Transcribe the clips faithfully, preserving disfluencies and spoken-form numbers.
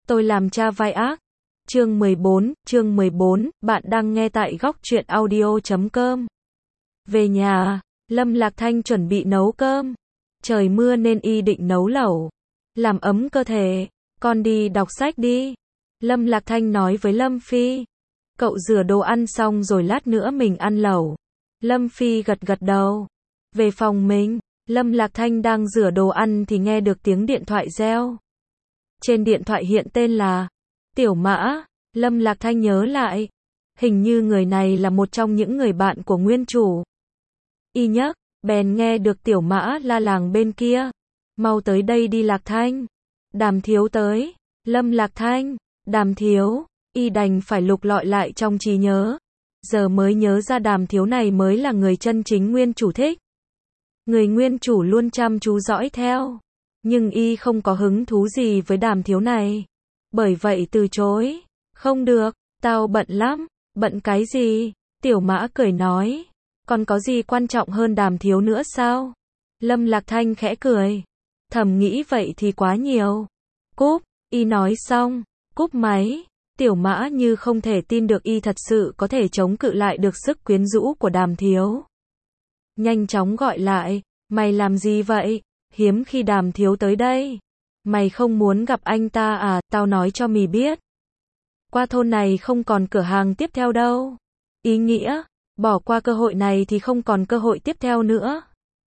Tôi làm cha vai ác. Chương mười bốn, chương mười bốn, bạn đang nghe tại góc truyện audio chấm com. Về nhà, Lâm Lạc Thanh chuẩn bị nấu cơm. Trời mưa nên y định nấu lẩu, làm ấm cơ thể. Con đi đọc sách đi. Lâm Lạc Thanh nói với Lâm Phi. Cậu rửa đồ ăn xong rồi lát nữa mình ăn lẩu. Lâm Phi gật gật đầu. Về phòng mình, Lâm Lạc Thanh đang rửa đồ ăn thì nghe được tiếng điện thoại reo. Trên điện thoại hiện tên là Tiểu Mã. Lâm Lạc Thanh nhớ lại, hình như người này là một trong những người bạn của nguyên chủ. Y nhấc, bèn nghe được Tiểu Mã la làng bên kia. Mau tới đây đi Lạc Thanh. Đàm Thiếu tới. Lâm Lạc Thanh, Đàm Thiếu. Y đành phải lục lọi lại trong trí nhớ. Giờ mới nhớ ra Đàm Thiếu này mới là người chân chính nguyên chủ thích. Người nguyên chủ luôn chăm chú dõi theo. Nhưng y không có hứng thú gì với Đàm Thiếu này. Bởi vậy từ chối. Không được, tao bận lắm. Bận cái gì? Tiểu Mã cười nói. Còn có gì quan trọng hơn Đàm Thiếu nữa sao? Lâm Lạc Thanh khẽ cười. Thầm nghĩ vậy thì quá nhiều. Cúp, y nói xong, cúp máy. Tiểu Mã như không thể tin được y thật sự có thể chống cự lại được sức quyến rũ của Đàm Thiếu. Nhanh chóng gọi lại. Mày làm gì vậy? Hiếm khi Đàm Thiếu tới đây. Mày không muốn gặp anh ta à? Tao nói cho mày biết. Qua thôn này không còn cửa hàng tiếp theo đâu. Ý nghĩa, bỏ qua cơ hội này thì không còn cơ hội tiếp theo nữa.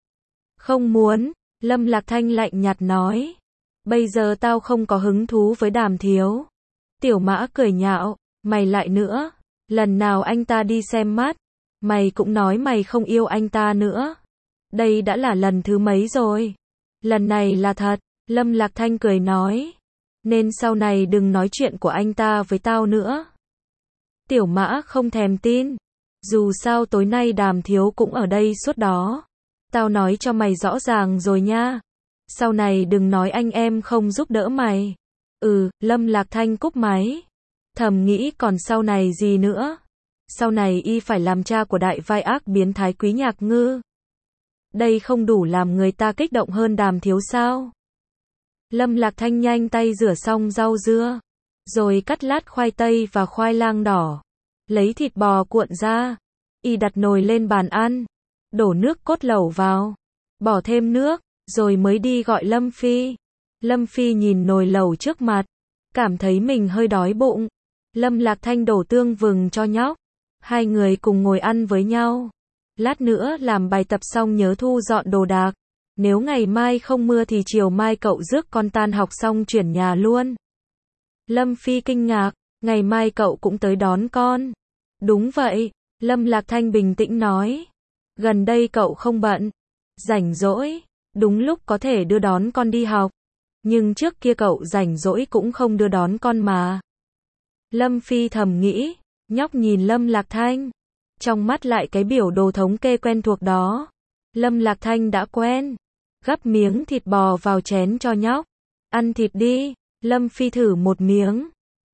Không muốn, Lâm Lạc Thanh lạnh nhạt nói. Bây giờ tao không có hứng thú với Đàm Thiếu. Tiểu Mã cười nhạo, mày lại nữa. Lần nào anh ta đi xem mắt, mày cũng nói mày không yêu anh ta nữa. Đây đã là lần thứ mấy rồi. Lần này là thật, Lâm Lạc Thanh cười nói. Nên sau này đừng nói chuyện của anh ta với tao nữa. Tiểu Mã không thèm tin. Dù sao tối nay Đàm Thiếu cũng ở đây suốt đó. Tao nói cho mày rõ ràng rồi nha. Sau này đừng nói anh em không giúp đỡ mày. Ừ, Lâm Lạc Thanh cúp máy. Thầm nghĩ còn sau này gì nữa. Sau này y phải làm cha của đại vai ác biến thái Quý Nhạc Ngư. Đây không đủ làm người ta kích động hơn Đàm Thiếu sao? Lâm Lạc Thanh nhanh tay rửa xong rau dưa, rồi cắt lát khoai tây và khoai lang đỏ, lấy thịt bò cuộn ra, y đặt nồi lên bàn ăn, đổ nước cốt lẩu vào, bỏ thêm nước, rồi mới đi gọi Lâm Phi. Lâm Phi nhìn nồi lẩu trước mặt, cảm thấy mình hơi đói bụng. Lâm Lạc Thanh đổ tương vừng cho nhóc, hai người cùng ngồi ăn với nhau. Lát nữa làm bài tập xong nhớ thu dọn đồ đạc. Nếu ngày mai không mưa thì chiều mai cậu rước con tan học xong chuyển nhà luôn. Lâm Phi kinh ngạc, ngày mai cậu cũng tới đón con. Đúng vậy, Lâm Lạc Thanh bình tĩnh nói. Gần đây cậu không bận, rảnh rỗi, đúng lúc có thể đưa đón con đi học. Nhưng trước kia cậu rảnh rỗi cũng không đưa đón con mà. Lâm Phi thầm nghĩ, nhóc nhìn Lâm Lạc Thanh. Trong mắt lại cái biểu đồ thống kê quen thuộc đó. Lâm Lạc Thanh đã quen. Gắp miếng thịt bò vào chén cho nhóc. Ăn thịt đi. Lâm Phi thử một miếng.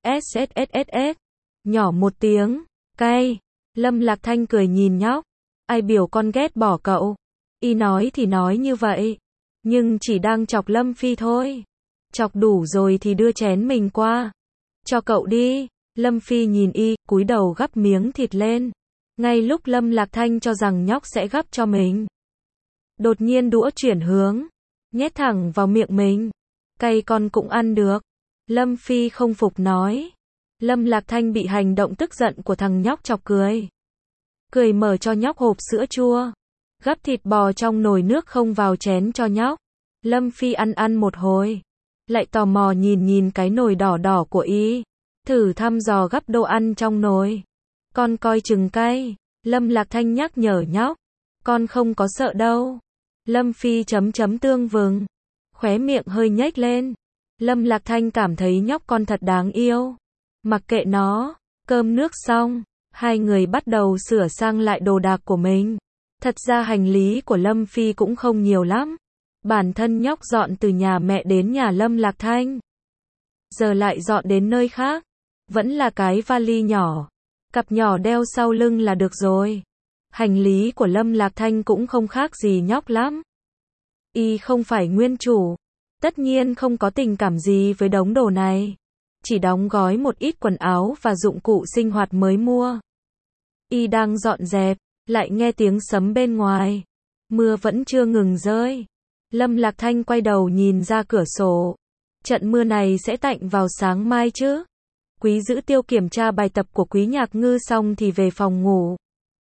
ét. Nhỏ một tiếng. Cay. Lâm Lạc Thanh cười nhìn nhóc. Ai biểu con ghét bỏ cậu. Y nói thì nói như vậy. Nhưng chỉ đang chọc Lâm Phi thôi. Chọc đủ rồi thì đưa chén mình qua. Cho cậu đi. Lâm Phi nhìn y, cúi đầu gắp miếng thịt lên. Ngay lúc Lâm Lạc Thanh cho rằng nhóc sẽ gắp cho mình. Đột nhiên đũa chuyển hướng, nhét thẳng vào miệng mình. Cay con cũng ăn được. Lâm Phi không phục nói. Lâm Lạc Thanh bị hành động tức giận của thằng nhóc chọc cười. Cười mở cho nhóc hộp sữa chua. Gắp thịt bò trong nồi nước không vào chén cho nhóc. Lâm Phi ăn ăn một hồi. Lại tò mò nhìn nhìn cái nồi đỏ đỏ của y. Thử thăm dò gắp đồ ăn trong nồi. Con coi chừng cay. Lâm Lạc Thanh nhắc nhở nhóc. Con không có sợ đâu. Lâm Phi chấm chấm tương vừng. Khóe miệng hơi nhếch lên. Lâm Lạc Thanh cảm thấy nhóc con thật đáng yêu. Mặc kệ nó. Cơm nước xong. Hai người bắt đầu sửa sang lại đồ đạc của mình. Thật ra hành lý của Lâm Phi cũng không nhiều lắm. Bản thân nhóc dọn từ nhà mẹ đến nhà Lâm Lạc Thanh. Giờ lại dọn đến nơi khác. Vẫn là cái vali nhỏ. Cặp nhỏ đeo sau lưng là được rồi. Hành lý của Lâm Lạc Thanh cũng không khác gì nhóc lắm. Y không phải nguyên chủ. Tất nhiên không có tình cảm gì với đống đồ này. chỉ đóng gói một ít quần áo và dụng cụ sinh hoạt mới mua. Y đang dọn dẹp, lại nghe tiếng sấm bên ngoài. Mưa vẫn chưa ngừng rơi. Lâm Lạc Thanh quay đầu nhìn ra cửa sổ. Trận mưa này sẽ tạnh vào sáng mai chứ? Quý Dữ Tiêu kiểm tra bài tập của Quý Nhạc Ngư xong thì về phòng ngủ.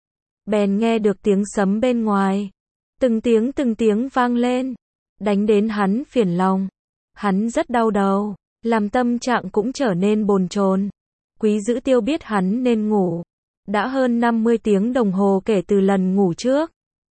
Bèn nghe được tiếng sấm bên ngoài. Từng tiếng từng tiếng vang lên. Đánh đến hắn phiền lòng. Hắn rất đau đầu. Làm tâm trạng cũng trở nên bồn chồn. Quý Dữ Tiêu biết hắn nên ngủ. Đã hơn năm mươi tiếng đồng hồ kể từ lần ngủ trước.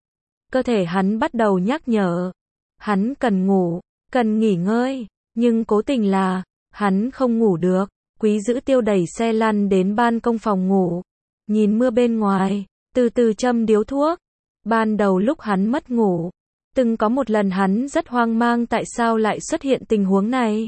Cơ thể hắn bắt đầu nhắc nhở. Hắn cần ngủ, cần nghỉ ngơi. Nhưng cố tình là, hắn không ngủ được. Quý Dữ Tiêu đẩy xe lăn đến ban công phòng ngủ. Nhìn mưa bên ngoài, từ từ châm điếu thuốc. Ban đầu lúc hắn mất ngủ, từng có một lần hắn rất hoang mang tại sao lại xuất hiện tình huống này.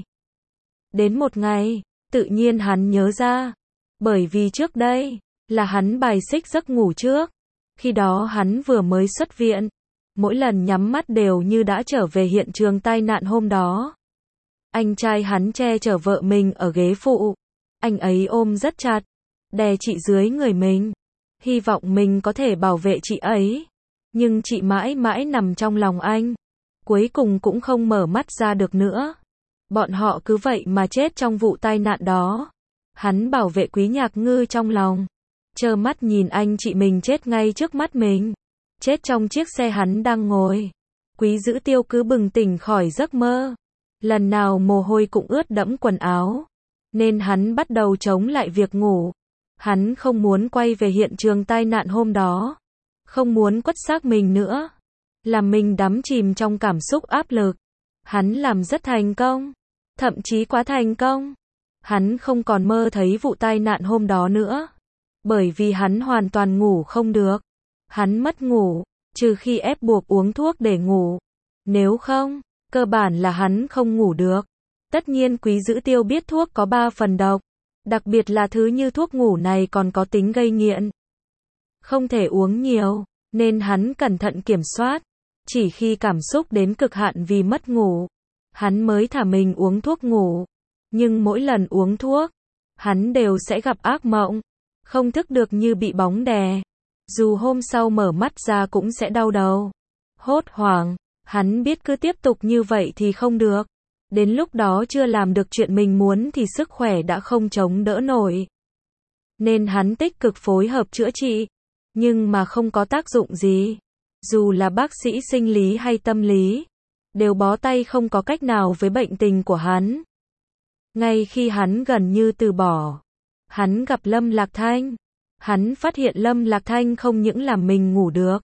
Đến một ngày, tự nhiên hắn nhớ ra. Bởi vì trước đây, là hắn bài xích giấc ngủ trước. Khi đó hắn vừa mới xuất viện. Mỗi lần nhắm mắt đều như đã trở về hiện trường tai nạn hôm đó. Anh trai hắn che chở vợ mình ở ghế phụ. Anh ấy ôm rất chặt, đè chị dưới người mình. Hy vọng mình có thể bảo vệ chị ấy. Nhưng chị mãi mãi nằm trong lòng anh. Cuối cùng cũng không mở mắt ra được nữa. Bọn họ cứ vậy mà chết trong vụ tai nạn đó. Hắn bảo vệ Quý Nhạc Ngư trong lòng. Trơ mắt nhìn anh chị mình chết ngay trước mắt mình. Chết trong chiếc xe hắn đang ngồi. Quý Dữ Tiêu cứ bừng tỉnh khỏi giấc mơ. Lần nào mồ hôi cũng ướt đẫm quần áo. Nên hắn bắt đầu chống lại việc ngủ. Hắn không muốn quay về hiện trường tai nạn hôm đó. Không muốn quất xác mình nữa. Làm mình đắm chìm trong cảm xúc áp lực. Hắn làm rất thành công. Thậm chí quá thành công. Hắn không còn mơ thấy vụ tai nạn hôm đó nữa. Bởi vì hắn hoàn toàn ngủ không được. Hắn mất ngủ, trừ khi ép buộc uống thuốc để ngủ. Nếu không, cơ bản là hắn không ngủ được. Tất nhiên Quý Dữ Tiêu biết thuốc có ba phần độc. Đặc biệt là thứ như thuốc ngủ này còn có tính gây nghiện. Không thể uống nhiều, nên hắn cẩn thận kiểm soát. Chỉ khi cảm xúc đến cực hạn vì mất ngủ, hắn mới thả mình uống thuốc ngủ. Nhưng mỗi lần uống thuốc, hắn đều sẽ gặp ác mộng. Không thức được như bị bóng đè. Dù hôm sau mở mắt ra cũng sẽ đau đầu. Hốt hoảng, hắn biết cứ tiếp tục như vậy thì không được. Đến lúc đó chưa làm được chuyện mình muốn thì sức khỏe đã không chống đỡ nổi. Nên hắn tích cực phối hợp chữa trị. Nhưng mà không có tác dụng gì. Dù là bác sĩ sinh lý hay tâm lý, đều bó tay không có cách nào với bệnh tình của hắn. Ngay khi hắn gần như từ bỏ, hắn gặp Lâm Lạc Thanh. Hắn phát hiện Lâm Lạc Thanh không những làm mình ngủ được,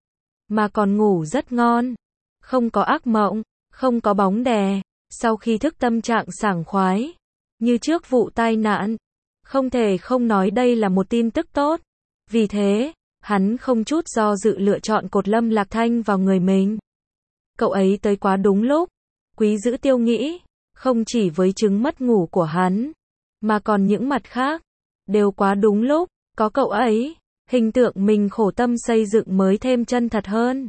mà còn ngủ rất ngon. Không có ác mộng, không có bóng đè. Sau khi thức tâm trạng sảng khoái, như trước vụ tai nạn. Không thể không nói đây là một tin tức tốt. Vì thế, hắn không chút do dự lựa chọn cột Lâm Lạc Thanh vào người mình. Cậu ấy tới quá đúng lúc. Quý Dữ Tiêu nghĩ, không chỉ với chứng mất ngủ của hắn, mà còn những mặt khác, đều quá đúng lúc. Có cậu ấy, hình tượng mình khổ tâm xây dựng mới thêm chân thật hơn.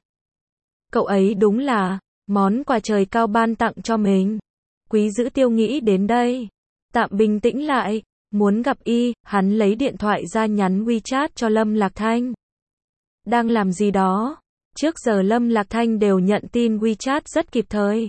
Cậu ấy đúng là món quà trời cao ban tặng cho mình. Quý Dữ Tiêu nghĩ đến đây, tạm bình tĩnh lại. Muốn gặp y, hắn lấy điện thoại ra nhắn WeChat cho Lâm Lạc Thanh. Đang làm gì đó? Trước giờ Lâm Lạc Thanh đều nhận tin WeChat rất kịp thời.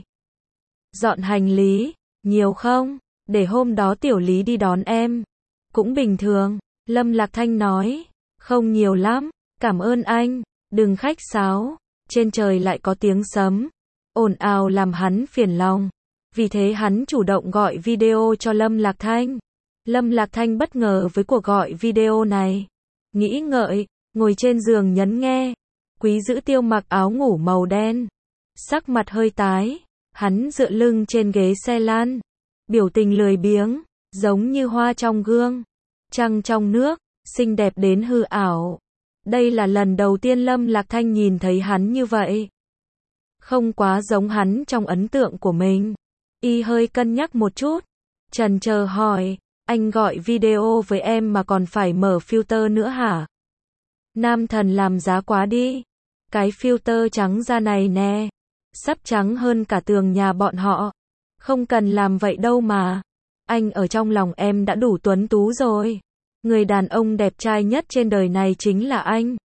Dọn hành lý, nhiều không? Để hôm đó Tiểu Lý đi đón em. Cũng bình thường. Lâm Lạc Thanh nói, không nhiều lắm, cảm ơn anh, đừng khách sáo. Trên trời lại có tiếng sấm, ồn ào làm hắn phiền lòng. Vì thế hắn chủ động gọi video cho Lâm Lạc Thanh. Lâm Lạc Thanh bất ngờ với cuộc gọi video này. Nghĩ ngợi, ngồi trên giường nhấn nghe. Quý Dữ Tiêu mặc áo ngủ màu đen. Sắc mặt hơi tái. Hắn dựa lưng trên ghế xe lăn. Biểu tình lười biếng, giống như hoa trong gương. Trăng trong nước, xinh đẹp đến hư ảo. Đây là lần đầu tiên Lâm Lạc Thanh nhìn thấy hắn như vậy. Không quá giống hắn trong ấn tượng của mình. Y hơi cân nhắc một chút. Chần chờ hỏi, anh gọi video với em mà còn phải mở filter nữa hả? Nam thần làm giá quá đi. Cái filter trắng da này nè, sắp trắng hơn cả tường nhà bọn họ. Không cần làm vậy đâu mà. Anh ở trong lòng em đã đủ tuấn tú rồi. Người đàn ông đẹp trai nhất trên đời này chính là anh.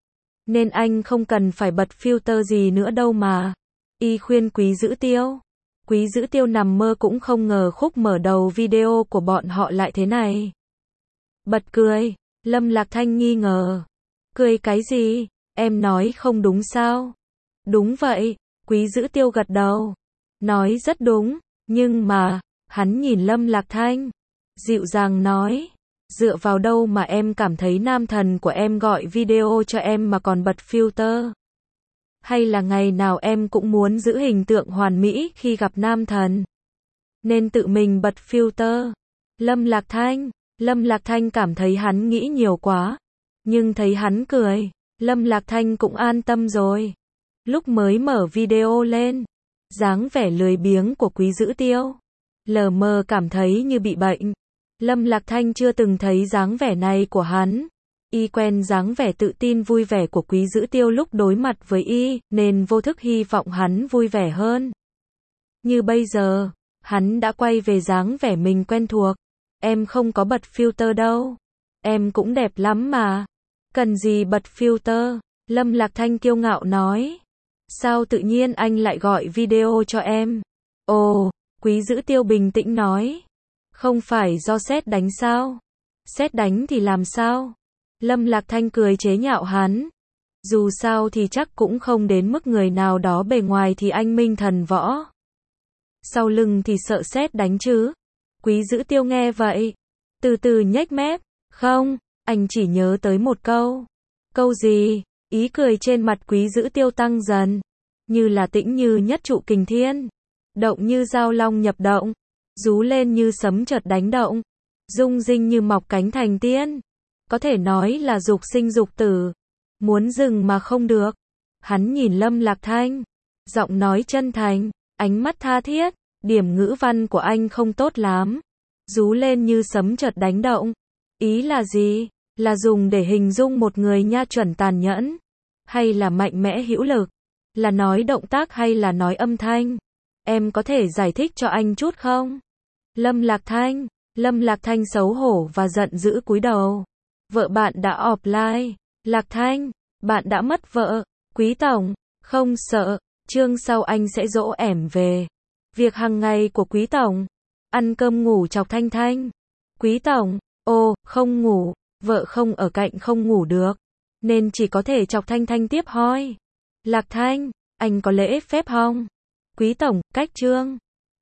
Nên anh không cần phải bật filter gì nữa đâu mà. Y khuyên Quý Dữ Tiêu. Quý Dữ Tiêu nằm mơ cũng không ngờ khúc mở đầu video của bọn họ lại thế này. Bật cười. Lâm Lạc Thanh nghi ngờ. Cười cái gì? Em nói không đúng sao? Đúng vậy. Quý Dữ Tiêu gật đầu. Nói rất đúng. Nhưng mà, hắn nhìn Lâm Lạc Thanh. Dịu dàng nói. Dựa vào đâu mà em cảm thấy nam thần của em gọi video cho em mà còn bật filter? Hay là ngày nào em cũng muốn giữ hình tượng hoàn mỹ khi gặp nam thần? Nên tự mình bật filter. Lâm Lạc Thanh. Lâm Lạc Thanh cảm thấy hắn nghĩ nhiều quá. Nhưng thấy hắn cười. Lâm Lạc Thanh cũng an tâm rồi. Lúc mới mở video lên. Dáng vẻ lười biếng của Quý Dữ Tiêu. Lờ mờ cảm thấy như bị bệnh. Lâm Lạc Thanh chưa từng thấy dáng vẻ này của hắn. Y quen dáng vẻ tự tin vui vẻ của Quý Dữ Tiêu lúc đối mặt với Y, nên vô thức hy vọng hắn vui vẻ hơn. Như bây giờ, hắn đã quay về dáng vẻ mình quen thuộc. Em không có bật filter đâu. Em cũng đẹp lắm mà. Cần gì bật filter? Lâm Lạc Thanh kiêu ngạo nói. Sao tự nhiên anh lại gọi video cho em? Ồ, Quý Dữ Tiêu bình tĩnh nói. Không phải do sét đánh sao? Sét đánh thì làm sao? Lâm Lạc Thanh cười chế nhạo hắn. Dù sao thì chắc cũng không đến mức người nào đó bề ngoài thì anh minh thần võ. Sau lưng thì sợ sét đánh chứ. Quý Dữ Tiêu nghe vậy. Từ từ nhếch mép. Không, anh chỉ nhớ tới một câu. Câu gì? Ý cười trên mặt Quý Dữ Tiêu tăng dần. Như là tĩnh như nhất trụ kình thiên. Động như giao long nhập động. Rú lên như sấm chợt đánh động. Rung rinh như mọc cánh thành tiên. Có thể nói là dục sinh dục tử. Muốn dừng mà không được. Hắn nhìn Lâm Lạc Thanh. Giọng nói chân thành. Ánh mắt tha thiết. Điểm ngữ văn của anh không tốt lắm. Rú lên như sấm chợt đánh động. Ý là gì? Là dùng để hình dung một người nha chuẩn tàn nhẫn? Hay là mạnh mẽ hữu lực? Là nói động tác hay là nói âm thanh? Em có thể giải thích cho anh chút không? Lâm Lạc Thanh. Lâm Lạc Thanh xấu hổ và giận dữ cúi đầu. Vợ bạn đã offline. Lạc Thanh, bạn đã mất vợ. Quý tổng, không sợ, chương sau anh sẽ dỗ ẻm về. Việc hàng ngày của Quý tổng. Ăn cơm ngủ chọc Thanh Thanh. Quý tổng, ô, không ngủ, vợ không ở cạnh không ngủ được. Nên chỉ có thể chọc Thanh Thanh tiếp hoi. Lạc Thanh, anh có lễ phép không? Quý tổng, cách chương.